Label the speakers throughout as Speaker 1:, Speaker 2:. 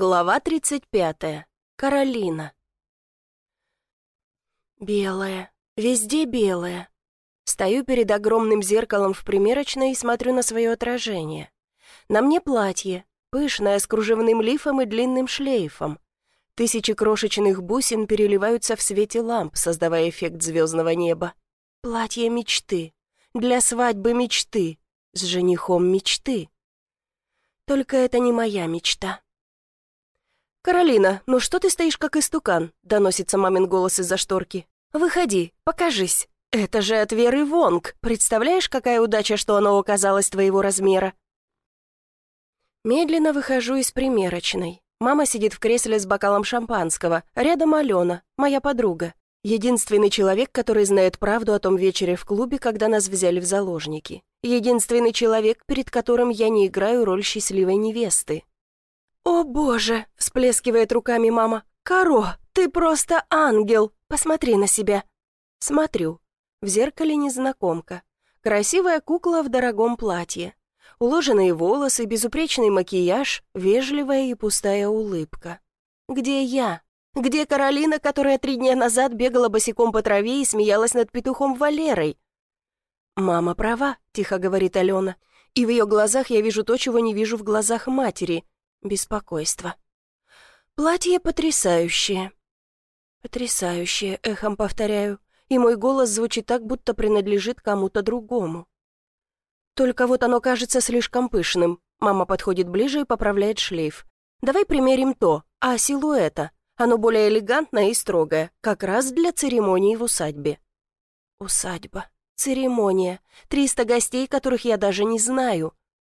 Speaker 1: Глава 35. Каролина. Белая. Везде белая. Стою перед огромным зеркалом в примерочной и смотрю на свое отражение. На мне платье, пышное, с кружевным лифом и длинным шлейфом. Тысячи крошечных бусин переливаются в свете ламп, создавая эффект звездного неба. Платье мечты. Для свадьбы мечты. С женихом мечты. Только это не моя мечта. «Каролина, ну что ты стоишь как истукан?» — доносится мамин голос из-за шторки. «Выходи, покажись. Это же от Веры Вонг. Представляешь, какая удача, что оно оказалось твоего размера?» Медленно выхожу из примерочной. Мама сидит в кресле с бокалом шампанского. Рядом Алена, моя подруга. Единственный человек, который знает правду о том вечере в клубе, когда нас взяли в заложники. Единственный человек, перед которым я не играю роль счастливой невесты. «О, Боже!» — всплескивает руками мама. «Каро, ты просто ангел! Посмотри на себя!» Смотрю. В зеркале незнакомка. Красивая кукла в дорогом платье. Уложенные волосы, безупречный макияж, вежливая и пустая улыбка. Где я? Где Каролина, которая 3 дня назад бегала босиком по траве и смеялась над петухом Валерой? «Мама права», — тихо говорит Алена. И в ее глазах я вижу то, чего не вижу в глазах матери. Беспокойство. Платье потрясающее. Потрясающее, эхом повторяю, и мой голос звучит так, будто принадлежит кому-то другому. Только вот оно кажется слишком пышным. Мама подходит ближе и поправляет шлейф. Давай примерим то, а силуэта. Оно более элегантное и строгое, как раз для церемонии в усадьбе. Усадьба, церемония, 300 гостей, которых я даже не знаю.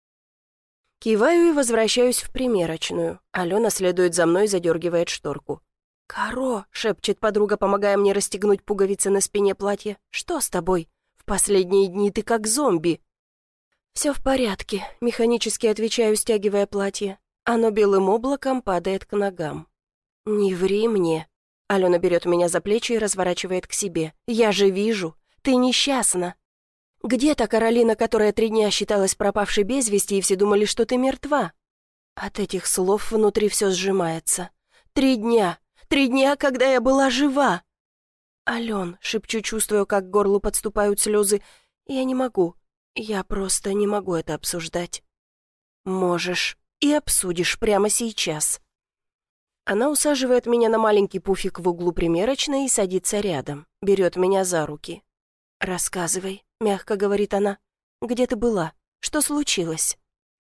Speaker 1: Киваю и возвращаюсь в примерочную. Алена следует за мной и задергивает шторку. «Каро!» — шепчет подруга, помогая мне расстегнуть пуговицы на спине платья. «Что с тобой? В последние дни ты как зомби». «Все в порядке», — механически отвечаю, стягивая платье. Оно белым облаком падает к ногам. «Не ври мне». Алена берет меня за плечи и разворачивает к себе. «Я же вижу. Ты несчастна». «Где та Каролина, которая 3 дня считалась пропавшей без вести, и все думали, что ты мертва?» От этих слов внутри все сжимается. 3 дня! 3 дня, когда я была жива!» «Ален», — шепчу, чувствую, как к горлу подступают слезы, — «я не могу. Я просто не могу это обсуждать». «Можешь. И обсудишь прямо сейчас». Она усаживает меня на маленький пуфик в углу примерочной и садится рядом, берет меня за руки. «Рассказывай», — мягко говорит она. «Где ты была? Что случилось?»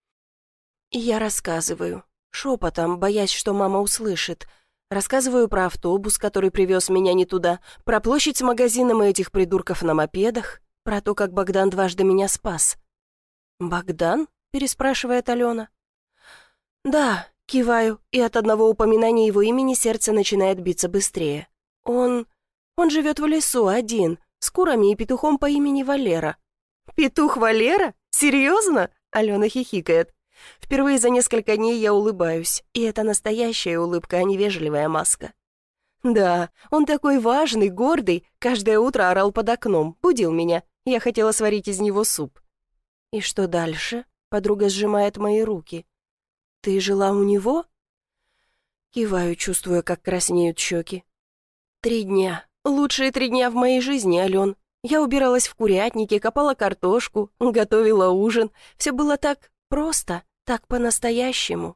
Speaker 1: Я рассказываю, шепотом, боясь, что мама услышит. Рассказываю про автобус, который привез меня не туда, про площадь с магазином и этих придурков на мопедах, про то, как Богдан дважды меня спас. «Богдан?» — переспрашивает Алена. «Да», — киваю, и от одного упоминания его имени сердце начинает биться быстрее. Он живет в лесу один, с курами и петухом по имени Валера». «Петух Валера? Серьезно?» — Алена хихикает. Впервые за несколько дней я улыбаюсь, и это настоящая улыбка, а не вежливая маска. «Да, он такой важный, гордый, каждое утро орал под окном, будил меня. Я хотела сварить из него суп». «И что дальше?» — подруга сжимает мои руки. «Ты жила у него?» Киваю, чувствуя, как краснеют щеки. 3 дня. Лучшие 3 дня в моей жизни, Ален. Я убиралась в курятнике, копала картошку, готовила ужин. Все было так просто, так по-настоящему.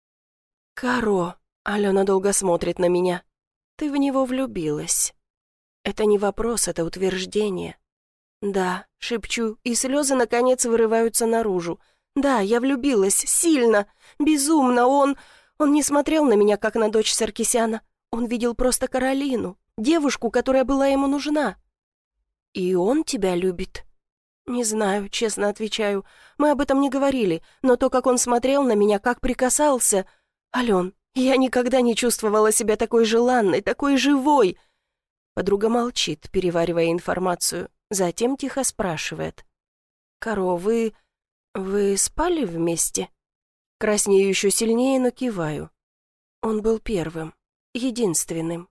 Speaker 1: «Каро», — Алена долго смотрит на меня, — «ты в него влюбилась». Это не вопрос, это утверждение. «Да», — шепчу, и слезы, наконец, вырываются наружу. «Да, я влюбилась, сильно, безумно, он не смотрел на меня, как на дочь Саркисяна. Он видел просто Каролину, девушку, которая была ему нужна». «И он тебя любит?» «Не знаю», — честно отвечаю. «Мы об этом не говорили, но то, как он смотрел на меня, как прикасался... Ален, я никогда не чувствовала себя такой желанной, такой живой». Подруга молчит, переваривая информацию, затем тихо спрашивает. «Каро, вы спали вместе?» Краснею еще сильнее, но киваю. Он был первым, единственным.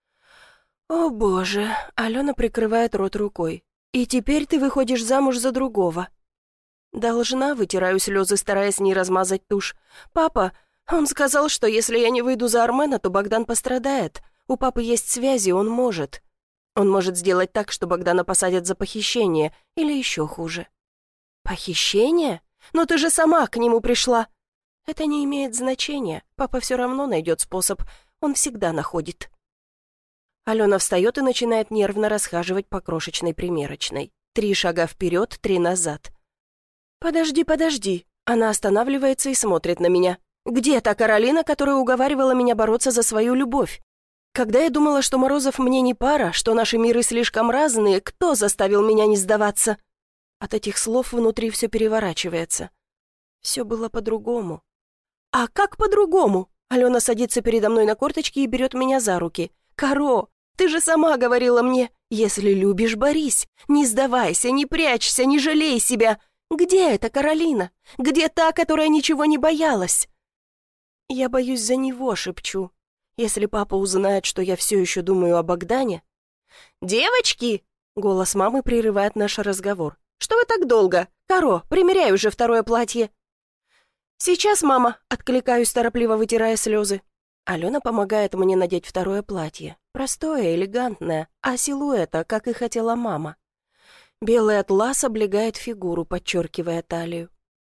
Speaker 1: «О, Боже!» — Алена прикрывает рот рукой. «И теперь ты выходишь замуж за другого». «Должна», — вытираю слезы, стараясь не размазать тушь. «Папа, Он сказал, что если я не выйду за Армена, то Богдан пострадает. У папы есть связи, он может. Он может сделать так, что Богдана посадят за похищение, или еще хуже. Похищение? Но ты же сама к нему пришла. Это не имеет значения. Папа все равно найдет способ. Он всегда находит. Алена встает и начинает нервно расхаживать по крошечной примерочной. 3 шага вперед, 3 назад. «Подожди, подожди». Она останавливается и смотрит на меня. «Где та Каролина, которая уговаривала меня бороться за свою любовь? Когда я думала, что Морозов мне не пара, что наши миры слишком разные, кто заставил меня не сдаваться?» От этих слов внутри все переворачивается. Все было по-другому. «А как по-другому?» Алена садится передо мной на корточки и берет меня за руки. «Каро, ты же сама говорила мне, если любишь, борись, не сдавайся, не прячься, не жалей себя. Где эта Каролина? Где та, которая ничего не боялась?» «Я боюсь за него», — шепчу. «Если папа узнает, что я все еще думаю о Богдане...» «Девочки!» — голос мамы прерывает наш разговор. «Что вы так долго? Каро, примеряй уже 2 платье». «Сейчас, мама», — откликаюсь, торопливо вытирая слезы. Алена помогает мне надеть 2 платье. Простое, элегантное, а силуэта, как и хотела мама. Белый атлас облегает фигуру, подчеркивая талию.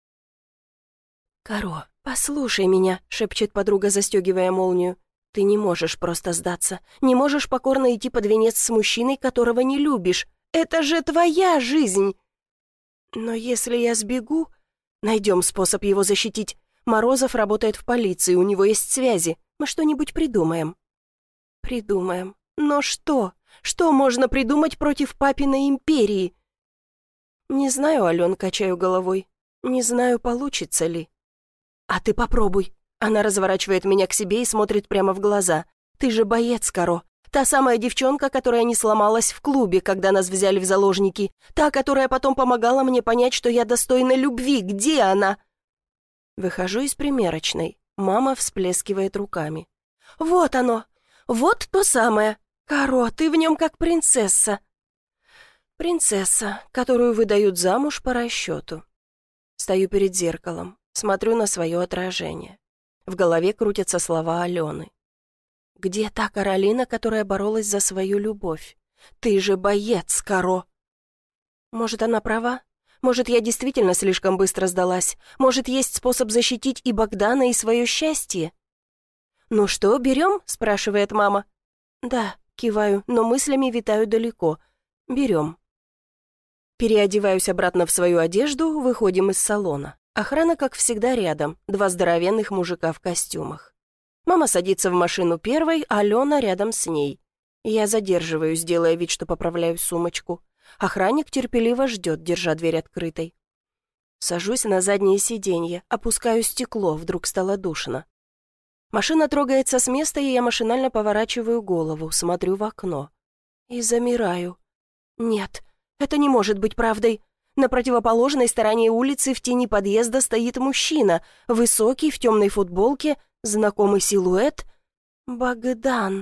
Speaker 1: «Каро, послушай меня», — шепчет подруга, застегивая молнию. «Ты не можешь просто сдаться. Не можешь покорно идти под венец с мужчиной, которого не любишь. Это же твоя жизнь!» «Но если я сбегу...» «Найдем способ его защитить. Морозов работает в полиции, у него есть связи. Мы что-нибудь придумаем». «Придумаем. Но что? Что можно придумать против папиной империи?» «Не знаю, Ален», — качаю головой. «Не знаю, получится ли». «А ты попробуй». Она разворачивает меня к себе и смотрит прямо в глаза. «Ты же боец, Каро. Та самая девчонка, которая не сломалась в клубе, когда нас взяли в заложники. Та, которая потом помогала мне понять, что я достойна любви. Где она?» Выхожу из примерочной. Мама всплескивает руками. «Вот оно! Вот то самое! Каро, ты в нем как принцесса!» Принцесса, которую выдают замуж по расчету. Стою перед зеркалом, смотрю на свое отражение. В голове крутятся слова Алены. «Где та Каролина, которая боролась за свою любовь? Ты же боец, Каро!» Может, она права? Может, я действительно слишком быстро сдалась? Может, есть способ защитить и Богдана, и свое счастье? «Ну что, берем?» — спрашивает мама. «Да», — киваю, но мыслями витаю далеко. «Берем». Переодеваюсь обратно в свою одежду, выходим из салона. Охрана, как всегда, рядом, 2 здоровенных мужика в костюмах. Мама садится в машину первой, а Алена рядом с ней. Я задерживаюсь, делая вид, что поправляю сумочку. Охранник терпеливо ждет, держа дверь открытой. Сажусь на заднее сиденье, опускаю стекло, вдруг стало душно. Машина трогается с места, и я машинально поворачиваю голову, смотрю в окно. И замираю. Нет, это не может быть правдой. На противоположной стороне улицы в тени подъезда стоит мужчина, высокий, в темной футболке, знакомый силуэт. Богдан.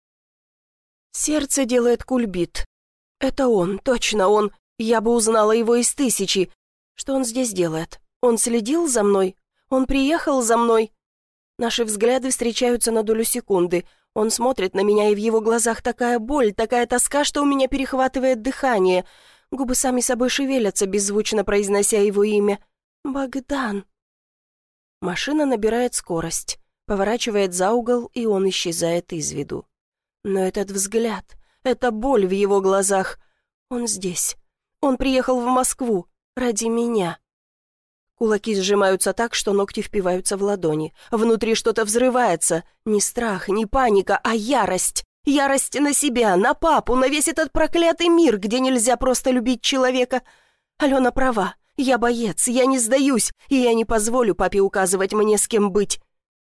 Speaker 1: Сердце делает кульбит. Это он, точно он. Я бы узнала его из 1000. Что он здесь делает? Он следил за мной? Он приехал за мной? Наши взгляды встречаются на долю секунды. Он смотрит на меня, и в его глазах такая боль, такая тоска, что у меня перехватывает дыхание. Губы сами собой шевелятся, беззвучно произнося его имя. «Богдан». Машина набирает скорость, поворачивает за угол, и он исчезает из виду. Но этот взгляд, эта боль в его глазах. Он здесь. Он приехал в Москву ради меня. Кулаки сжимаются так, что ногти впиваются в ладони. Внутри что-то взрывается. Не страх, не паника, а ярость. Ярость на себя, на папу, на весь этот проклятый мир, где нельзя просто любить человека. Алена права. Я боец, я не сдаюсь, и я не позволю папе указывать мне, с кем быть.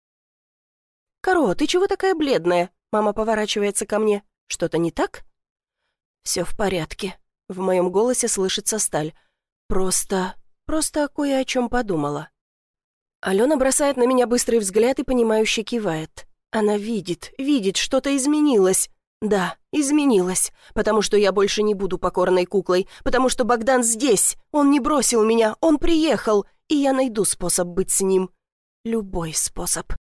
Speaker 1: «Каро, ты чего такая бледная?» Мама поворачивается ко мне. «Что-то не так?» «Все в порядке». В моем голосе слышится сталь. Просто кое о чем подумала». Алена бросает на меня быстрый взгляд и понимающе кивает. Она видит, что-то изменилось. Да, изменилось, потому что я больше не буду покорной куклой, потому что Богдан здесь, он не бросил меня, он приехал, и я найду способ быть с ним. Любой способ.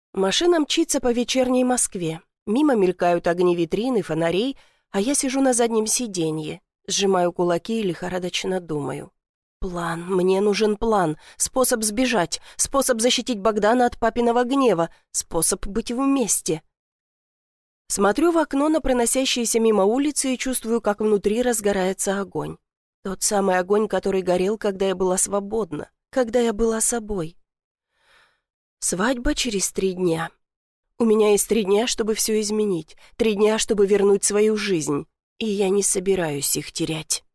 Speaker 1: Машина мчится по вечерней Москве. Мимо мелькают огни витрин и фонарей, а я сижу на заднем сиденье, сжимаю кулаки и лихорадочно думаю. План, мне нужен план, способ сбежать, способ защитить Богдана от папиного гнева, способ быть вместе. Смотрю в окно на проносящиеся мимо улицы и чувствую, как внутри разгорается огонь. Тот самый огонь, который горел, когда я была свободна, когда я была собой. Свадьба через 3 дня. У меня есть 3 дня, чтобы все изменить, 3 дня, чтобы вернуть свою жизнь, и я не собираюсь их терять.